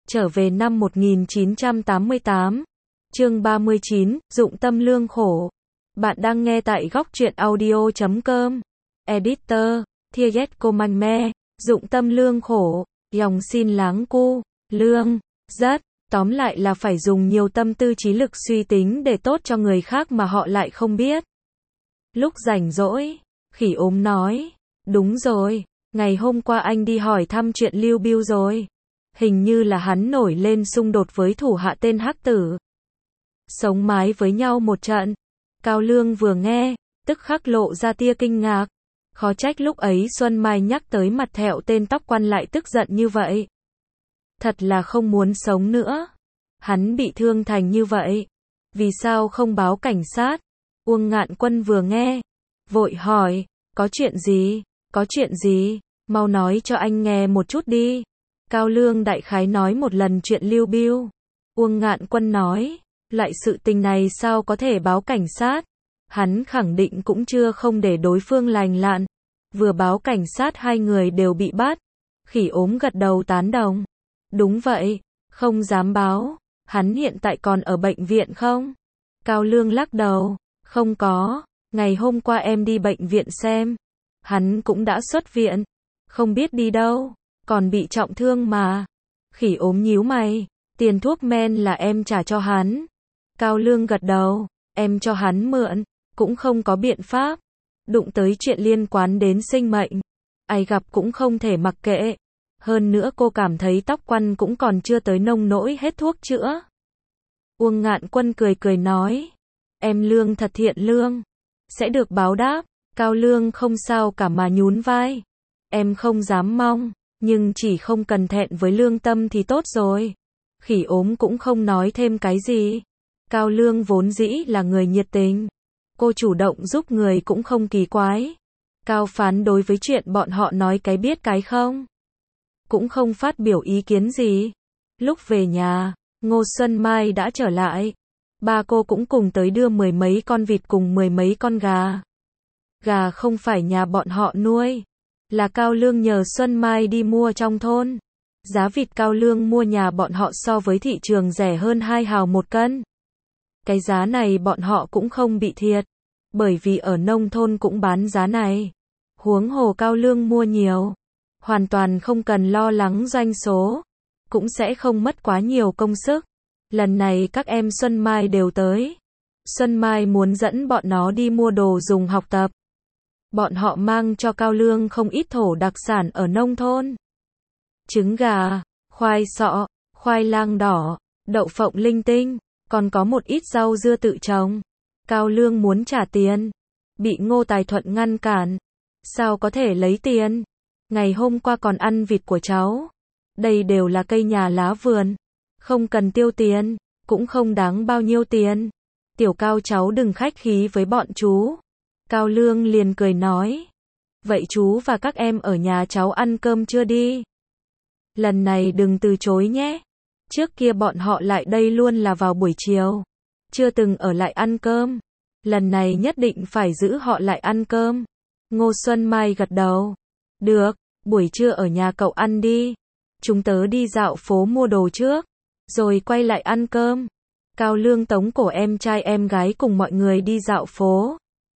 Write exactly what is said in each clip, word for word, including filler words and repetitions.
Trở về năm một nghìn chín trăm tám mươi tám. Chương ba mươi chín, dụng tâm lương khổ. Bạn đang nghe tại góc truyện audio chấm com. Editor, Thiaget Comanh, dụng tâm lương khổ, dòng xin láng cu, lương, rất, tóm lại là phải dùng nhiều tâm tư trí lực suy tính để tốt cho người khác mà họ lại không biết. Lúc rảnh rỗi, Khỉ ốm nói, đúng rồi, ngày hôm qua anh đi hỏi thăm chuyện Lưu Bưu rồi. Hình như là hắn nổi lên xung đột với thủ hạ tên Hắc Tử. Sống mái với nhau một trận. Cao Lương vừa nghe, tức khắc lộ ra tia kinh ngạc. Khó trách lúc ấy Xuân Mai nhắc tới mặt thẹo tên tóc quan lại tức giận như vậy. Thật là không muốn sống nữa. Hắn bị thương thành như vậy. Vì sao không báo cảnh sát? Uông Ngạn Quân vừa nghe, vội hỏi, có chuyện gì, có chuyện gì, mau nói cho anh nghe một chút đi. Cao Lương đại khái nói một lần chuyện Lưu Bưu. Uông Ngạn Quân nói, loại sự tình này sao có thể báo cảnh sát? Hắn khẳng định cũng chưa không để đối phương lành lặn. Vừa báo cảnh sát hai người đều bị bắt. Khỉ ốm gật đầu tán đồng. Đúng vậy, không dám báo. Hắn hiện tại còn ở bệnh viện không? Cao Lương lắc đầu, không có. Ngày hôm qua em đi bệnh viện xem. Hắn cũng đã xuất viện. Không biết đi đâu. Còn bị trọng thương mà. Khỉ ốm nhíu mày. Tiền thuốc men là em trả cho hắn. Cao Lương gật đầu. Em cho hắn mượn. Cũng không có biện pháp. Đụng tới chuyện liên quan đến sinh mệnh. Ai gặp cũng không thể mặc kệ. Hơn nữa cô cảm thấy tóc quăn cũng còn chưa tới nông nỗi hết thuốc chữa. Uông Ngạn Quân cười cười nói. Em Lương thật thiện lương. Sẽ được báo đáp. Cao Lương không sao cả mà nhún vai. Em không dám mong. Nhưng chỉ không cần thẹn với lương tâm thì tốt rồi. Khỉ ốm cũng không nói thêm cái gì. Cao Lương vốn dĩ là người nhiệt tình. Cô chủ động giúp người cũng không kỳ quái. Cao Phán đối với chuyện bọn họ nói cái biết cái không. Cũng không phát biểu ý kiến gì. Lúc về nhà, Ngô Xuân Mai đã trở lại. Ba cô cũng cùng tới đưa mười mấy con vịt cùng mười mấy con gà. Gà không phải nhà bọn họ nuôi. Là Cao Lương nhờ Xuân Mai đi mua trong thôn. Giá vịt Cao Lương mua nhà bọn họ so với thị trường rẻ hơn hai hào một cân. Cái giá này bọn họ cũng không bị thiệt. Bởi vì ở nông thôn cũng bán giá này. Huống hồ Cao Lương mua nhiều. Hoàn toàn không cần lo lắng doanh số. Cũng sẽ không mất quá nhiều công sức. Lần này các em Xuân Mai đều tới. Xuân Mai muốn dẫn bọn nó đi mua đồ dùng học tập. Bọn họ mang cho Cao Lương không ít thổ đặc sản ở nông thôn. Trứng gà, khoai sọ, khoai lang đỏ, đậu phộng linh tinh, còn có một ít rau dưa tự trồng. Cao Lương muốn trả tiền. Bị Ngô Tài Thuận ngăn cản. Sao có thể lấy tiền? Ngày hôm qua còn ăn vịt của cháu. Đây đều là cây nhà lá vườn. Không cần tiêu tiền, cũng không đáng bao nhiêu tiền. Tiểu Cao cháu đừng khách khí với bọn chú. Cao Lương liền cười nói. Vậy chú và các em ở nhà cháu ăn cơm chưa đi? Lần này đừng từ chối nhé. Trước kia bọn họ lại đây luôn là vào buổi chiều. Chưa từng ở lại ăn cơm. Lần này nhất định phải giữ họ lại ăn cơm. Ngô Xuân Mai gật đầu. Được, buổi trưa ở nhà cậu ăn đi. Chúng tớ đi dạo phố mua đồ trước. Rồi quay lại ăn cơm. Cao Lương tống cổ em trai em gái cùng mọi người đi dạo phố.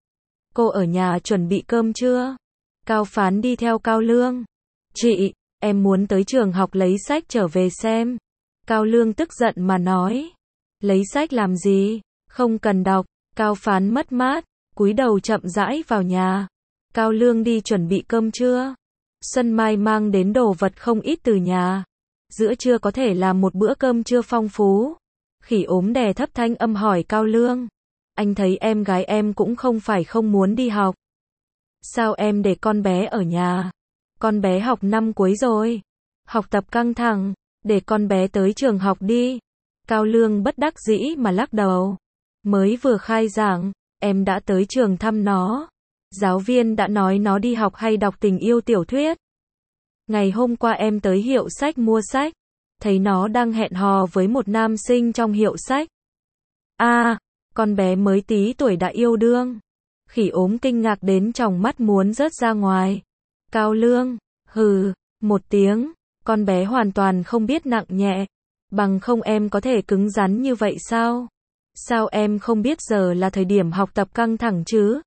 Cô ở nhà chuẩn bị cơm chưa? Cao Phán đi theo Cao Lương. Chị, em muốn tới trường học lấy sách trở về xem. Cao Lương tức giận mà nói. Lấy sách làm gì? Không cần đọc. Cao Phán mất mát, cúi đầu chậm rãi vào nhà. Cao Lương đi chuẩn bị cơm trưa. Xuân Mai mang đến đồ vật không ít từ nhà. Giữa trưa có thể làm một bữa cơm trưa phong phú. Khỉ ốm đè thấp thanh âm hỏi Cao Lương. Anh thấy em gái em cũng không phải không muốn đi học. Sao em để con bé ở nhà? Con bé học năm cuối rồi. Học tập căng thẳng. Để con bé tới trường học đi. Cao Lương bất đắc dĩ mà lắc đầu. Mới vừa khai giảng, em đã tới trường thăm nó. Giáo viên đã nói nó đi học hay đọc tình yêu tiểu thuyết. Ngày hôm qua em tới hiệu sách mua sách. Thấy nó đang hẹn hò với một nam sinh trong hiệu sách. À, con bé mới tí tuổi đã yêu đương. Khỉ ốm kinh ngạc đến tròng mắt muốn rớt ra ngoài. Cao Lương, hừ, một tiếng. Con bé hoàn toàn không biết nặng nhẹ. Bằng không em có thể cứng rắn như vậy sao? Sao em không biết giờ là thời điểm học tập căng thẳng chứ?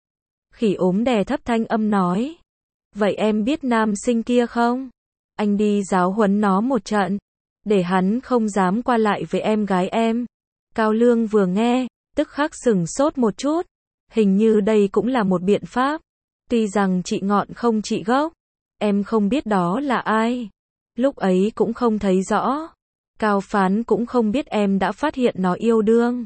Khỉ ốm đè thấp thanh âm nói. Vậy em biết nam sinh kia không? Anh đi giáo huấn nó một trận, để hắn không dám qua lại với em gái em. Cao Lương vừa nghe, tức khắc sửng sốt một chút. Hình như đây cũng là một biện pháp. Tuy rằng chị ngọn không trị gốc, em không biết đó là ai. Lúc ấy cũng không thấy rõ. Cao Phán cũng không biết em đã phát hiện nó yêu đương.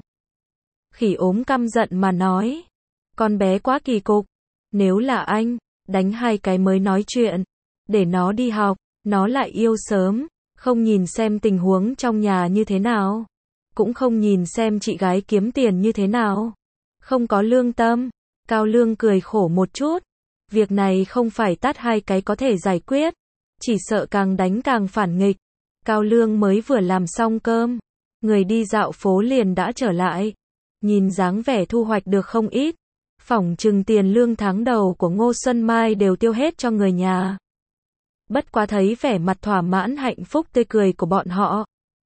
Khỉ ốm căm giận mà nói. Con bé quá kỳ cục. Nếu là anh, đánh hai cái mới nói chuyện. Để nó đi học, nó lại yêu sớm. Không nhìn xem tình huống trong nhà như thế nào. Cũng không nhìn xem chị gái kiếm tiền như thế nào. Không có lương tâm. Cao Lương cười khổ một chút. Việc này không phải tát hai cái có thể giải quyết. Chỉ sợ càng đánh càng phản nghịch. Cao Lương mới vừa làm xong cơm. Người đi dạo phố liền đã trở lại. Nhìn dáng vẻ thu hoạch được không ít. Phỏng chừng tiền lương tháng đầu của Ngô Xuân Mai đều tiêu hết cho người nhà. Bất quá thấy vẻ mặt thỏa mãn hạnh phúc tươi cười của bọn họ.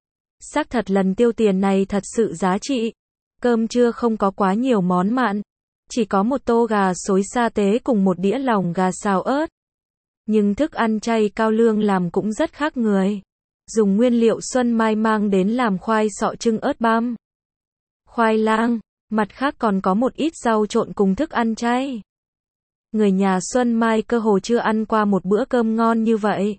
Xác thật lần tiêu tiền này thật sự giá trị. Cơm trưa không có quá nhiều món mặn. Chỉ có một tô gà xối sa tế cùng một đĩa lòng gà xào ớt. Nhưng thức ăn chay Cao Lương làm cũng rất khác người. Dùng nguyên liệu Xuân Mai mang đến làm khoai sọ trưng ớt băm. Khoai lang, mặt khác còn có một ít rau trộn cùng thức ăn chay. Người nhà Xuân Mai cơ hồ chưa ăn qua một bữa cơm ngon như vậy.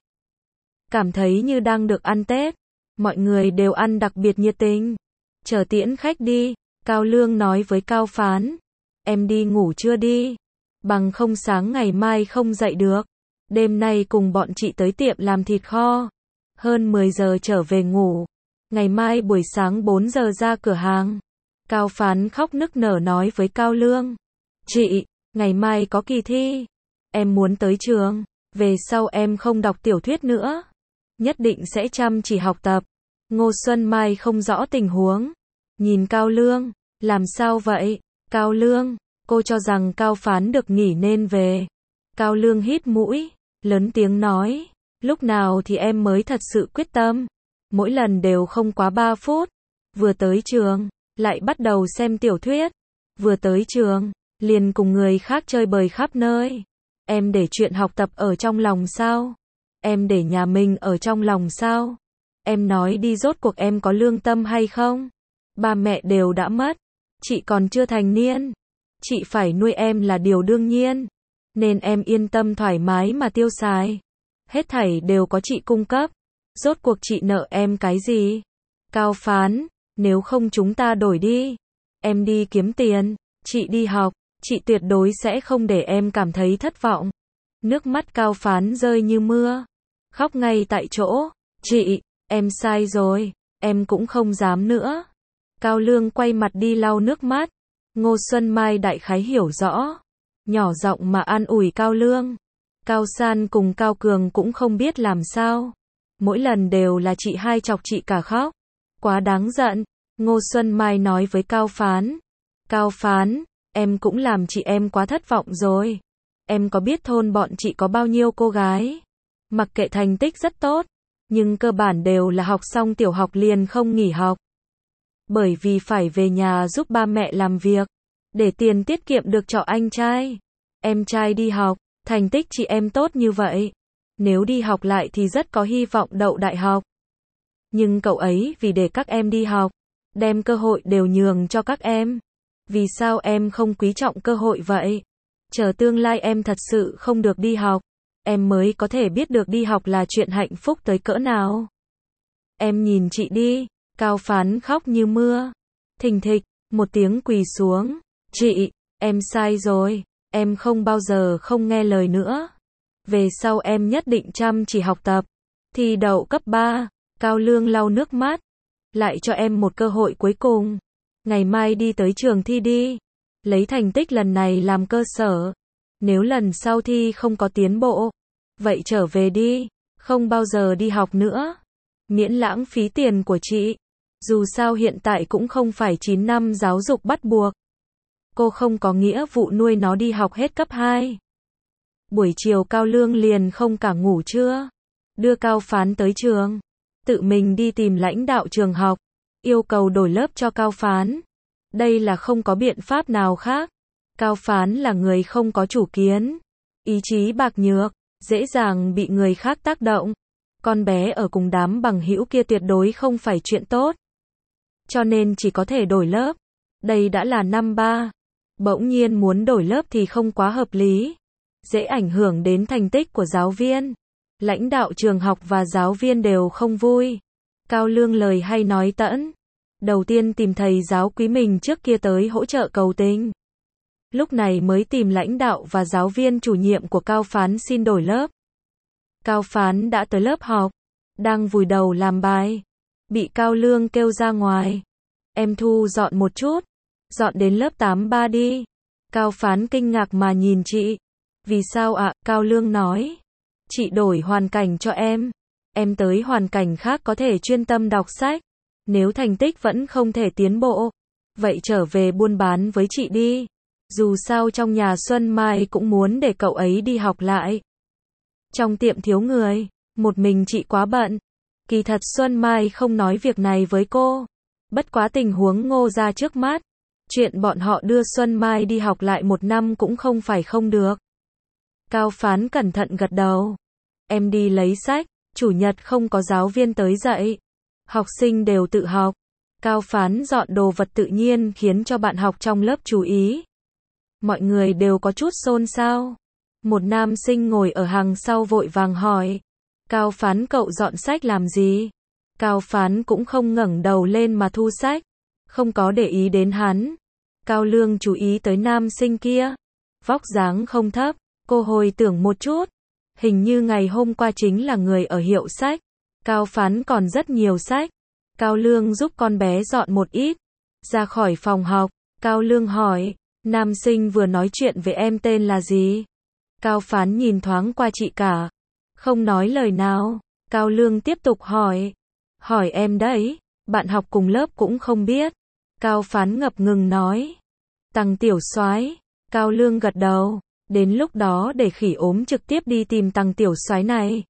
Cảm thấy như đang được ăn Tết. Mọi người đều ăn đặc biệt nhiệt tình. Chờ tiễn khách đi, Cao Lương nói với Cao Phán. Em đi ngủ chưa đi? Bằng không sáng ngày mai không dậy được. Đêm nay cùng bọn chị tới tiệm làm thịt kho. Hơn mười giờ trở về ngủ. Ngày mai buổi sáng bốn giờ ra cửa hàng. Cao Phán khóc nức nở nói với Cao Lương. Chị, ngày mai có kỳ thi. Em muốn tới trường. Về sau em không đọc tiểu thuyết nữa. Nhất định sẽ chăm chỉ học tập. Ngô Xuân Mai không rõ tình huống. Nhìn Cao Lương. Làm sao vậy? Cao Lương, cô cho rằng Cao Phán được nghỉ nên về. Cao Lương hít mũi, lớn tiếng nói. Lúc nào thì em mới thật sự quyết tâm. Mỗi lần đều không quá ba phút. Vừa tới trường, lại bắt đầu xem tiểu thuyết. Vừa tới trường, liền cùng người khác chơi bời khắp nơi. Em để chuyện học tập ở trong lòng sao? Em để nhà mình ở trong lòng sao? Em nói đi rốt cuộc em có lương tâm hay không? Ba mẹ đều đã mất. Chị còn chưa thành niên. Chị phải nuôi em là điều đương nhiên. Nên em yên tâm thoải mái mà tiêu xài. Hết thảy đều có chị cung cấp. Rốt cuộc chị nợ em cái gì? Cao Phán, nếu không chúng ta đổi đi. Em đi kiếm tiền, chị đi học, chị tuyệt đối sẽ không để em cảm thấy thất vọng. Nước mắt Cao Phán rơi như mưa. Khóc ngay tại chỗ. Chị, em sai rồi, em cũng không dám nữa. Cao Lương quay mặt đi lau nước mắt. Ngô Xuân Mai đại khái hiểu rõ. Nhỏ giọng mà an ủi Cao Lương. Cao San cùng Cao Cường cũng không biết làm sao. Mỗi lần đều là chị hai chọc chị cả khóc. Quá đáng giận. Ngô Xuân Mai nói với Cao Phán. Cao Phán, em cũng làm chị em quá thất vọng rồi. Em có biết thôn bọn chị có bao nhiêu cô gái? Mặc kệ thành tích rất tốt. Nhưng cơ bản đều là học xong tiểu học liền không nghỉ học. Bởi vì phải về nhà giúp ba mẹ làm việc. Để tiền tiết kiệm được cho anh trai. Em trai đi học, thành tích chị em tốt như vậy. Nếu đi học lại thì rất có hy vọng đậu đại học. Nhưng cậu ấy vì để các em đi học, đem cơ hội đều nhường cho các em. Vì sao em không quý trọng cơ hội vậy? Chờ tương lai em thật sự không được đi học, em mới có thể biết được đi học là chuyện hạnh phúc tới cỡ nào. Em nhìn chị đi. Cao Phán khóc như mưa. Thình thịch, một tiếng quỳ xuống. Chị, em sai rồi. Em không bao giờ không nghe lời nữa. Về sau em nhất định chăm chỉ học tập. Thi đậu cấp ba. Cao Lương lau nước mắt. Lại cho em một cơ hội cuối cùng. Ngày mai đi tới trường thi đi. Lấy thành tích lần này làm cơ sở. Nếu lần sau thi không có tiến bộ, vậy trở về đi. Không bao giờ đi học nữa. Miễn lãng phí tiền của chị. Dù sao hiện tại cũng không phải chín năm giáo dục bắt buộc. Cô không có nghĩa vụ nuôi nó đi học hết cấp hai. Buổi chiều Cao Lương liền không cả ngủ trưa. Đưa Cao Phán tới trường. tự mình đi tìm lãnh đạo trường học, yêu cầu đổi lớp cho Cao Phán. Đây là không có biện pháp nào khác. Cao Phán là người không có chủ kiến, ý chí bạc nhược, dễ dàng bị người khác tác động. Con bé ở cùng đám bằng hữu kia tuyệt đối không phải chuyện tốt. Cho nên chỉ có thể đổi lớp. Đây đã là năm ba. Bỗng nhiên muốn đổi lớp thì không quá hợp lý. Dễ ảnh hưởng đến thành tích của giáo viên. Lãnh đạo trường học và giáo viên đều không vui. Cao Lương lời hay nói tẫn. Đầu tiên tìm thầy giáo quý mình trước kia tới hỗ trợ cầu tình. Lúc này mới tìm lãnh đạo và giáo viên chủ nhiệm của Cao Phán xin đổi lớp. Cao Phán đã tới lớp học, đang vùi đầu làm bài, bị Cao Lương kêu ra ngoài. Em thu dọn một chút, dọn đến lớp tám ba đi. Cao Phán kinh ngạc mà nhìn chị. Vì sao ạ? Cao Lương nói. Chị đổi hoàn cảnh cho em. Em tới hoàn cảnh khác có thể chuyên tâm đọc sách. Nếu thành tích vẫn không thể tiến bộ, vậy trở về buôn bán với chị đi. Dù sao trong nhà Xuân Mai cũng muốn để cậu ấy đi học lại. Trong tiệm thiếu người, một mình chị quá bận. Kỳ thật Xuân Mai không nói việc này với cô. Bất quá tình huống Ngô ra trước mắt. Chuyện bọn họ đưa Xuân Mai đi học lại một năm cũng không phải không được. Cao Phán cẩn thận gật đầu. Em đi lấy sách, chủ nhật không có giáo viên tới dạy. Học sinh đều tự học. Cao Phán dọn đồ vật tự nhiên khiến cho bạn học trong lớp chú ý. Mọi người đều có chút xôn xao. Một nam sinh ngồi ở hàng sau vội vàng hỏi. Cao Phán cậu dọn sách làm gì? Cao Phán cũng không ngẩng đầu lên mà thu sách. Không có để ý đến hắn. Cao Lương chú ý tới nam sinh kia. Vóc dáng không thấp. Cô hồi tưởng một chút. Hình như ngày hôm qua chính là người ở hiệu sách. Cao Phán còn rất nhiều sách. Cao Lương giúp con bé dọn một ít. Ra khỏi phòng học, Cao Lương hỏi. Nam sinh vừa nói chuyện với em tên là gì? Cao Phán nhìn thoáng qua chị cả. Không nói lời nào. Cao Lương tiếp tục hỏi. Hỏi em đấy. Bạn học cùng lớp cũng không biết. Cao Phán ngập ngừng nói. Tằng Tiểu Soái. Cao Lương gật đầu. Đến lúc đó để Khỉ Ốm trực tiếp đi tìm Tằng Tiểu Soái này.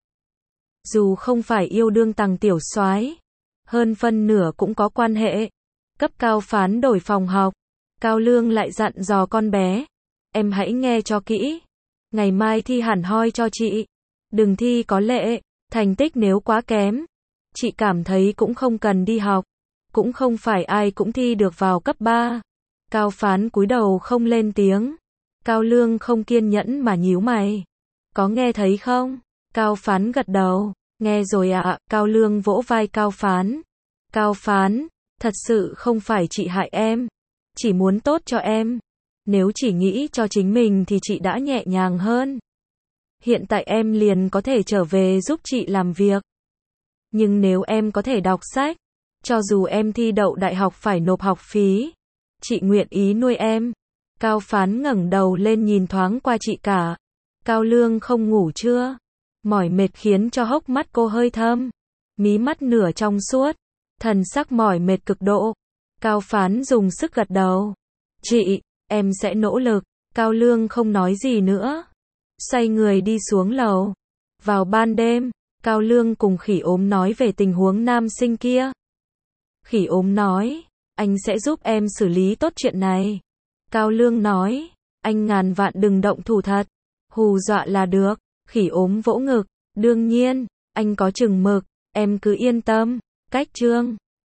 Dù không phải yêu đương Tằng Tiểu Soái, hơn phân nửa cũng có quan hệ. Cấp Cao Phán đổi phòng học. Cao Lương lại dặn dò con bé. Em hãy nghe cho kỹ. Ngày mai thi hẳn hoi cho chị. Đừng thi có lệ. Thành tích nếu quá kém, chị cảm thấy cũng không cần đi học. Cũng không phải ai cũng thi được vào cấp ba. Cao Phán cúi đầu không lên tiếng. Cao Lương không kiên nhẫn mà nhíu mày. Có nghe thấy không? Cao Phán gật đầu. Nghe rồi ạ. À. Cao Lương vỗ vai Cao Phán. Cao Phán, thật sự không phải chị hại em. Chỉ muốn tốt cho em. Nếu chỉ nghĩ cho chính mình thì chị đã nhẹ nhàng hơn. Hiện tại em liền có thể trở về giúp chị làm việc. Nhưng nếu em có thể đọc sách, cho dù em thi đậu đại học phải nộp học phí, chị nguyện ý nuôi em. Cao Phán ngẩng đầu lên nhìn thoáng qua chị cả. Cao Lương không ngủ chưa? Mỏi mệt khiến cho hốc mắt cô hơi thâm. Mí mắt nửa trong suốt. Thần sắc mỏi mệt cực độ. Cao Phán dùng sức gật đầu. Chị, em sẽ nỗ lực. Cao Lương không nói gì nữa. Xoay người đi xuống lầu. Vào ban đêm, Cao Lương cùng Khỉ Ốm nói về tình huống nam sinh kia. Khỉ Ốm nói, anh sẽ giúp em xử lý tốt chuyện này. Cao Lương nói, anh ngàn vạn đừng động thủ thật. Hù dọa là được. Khỉ Ốm vỗ ngực. Đương nhiên, anh có chừng mực, em cứ yên tâm. Cách chương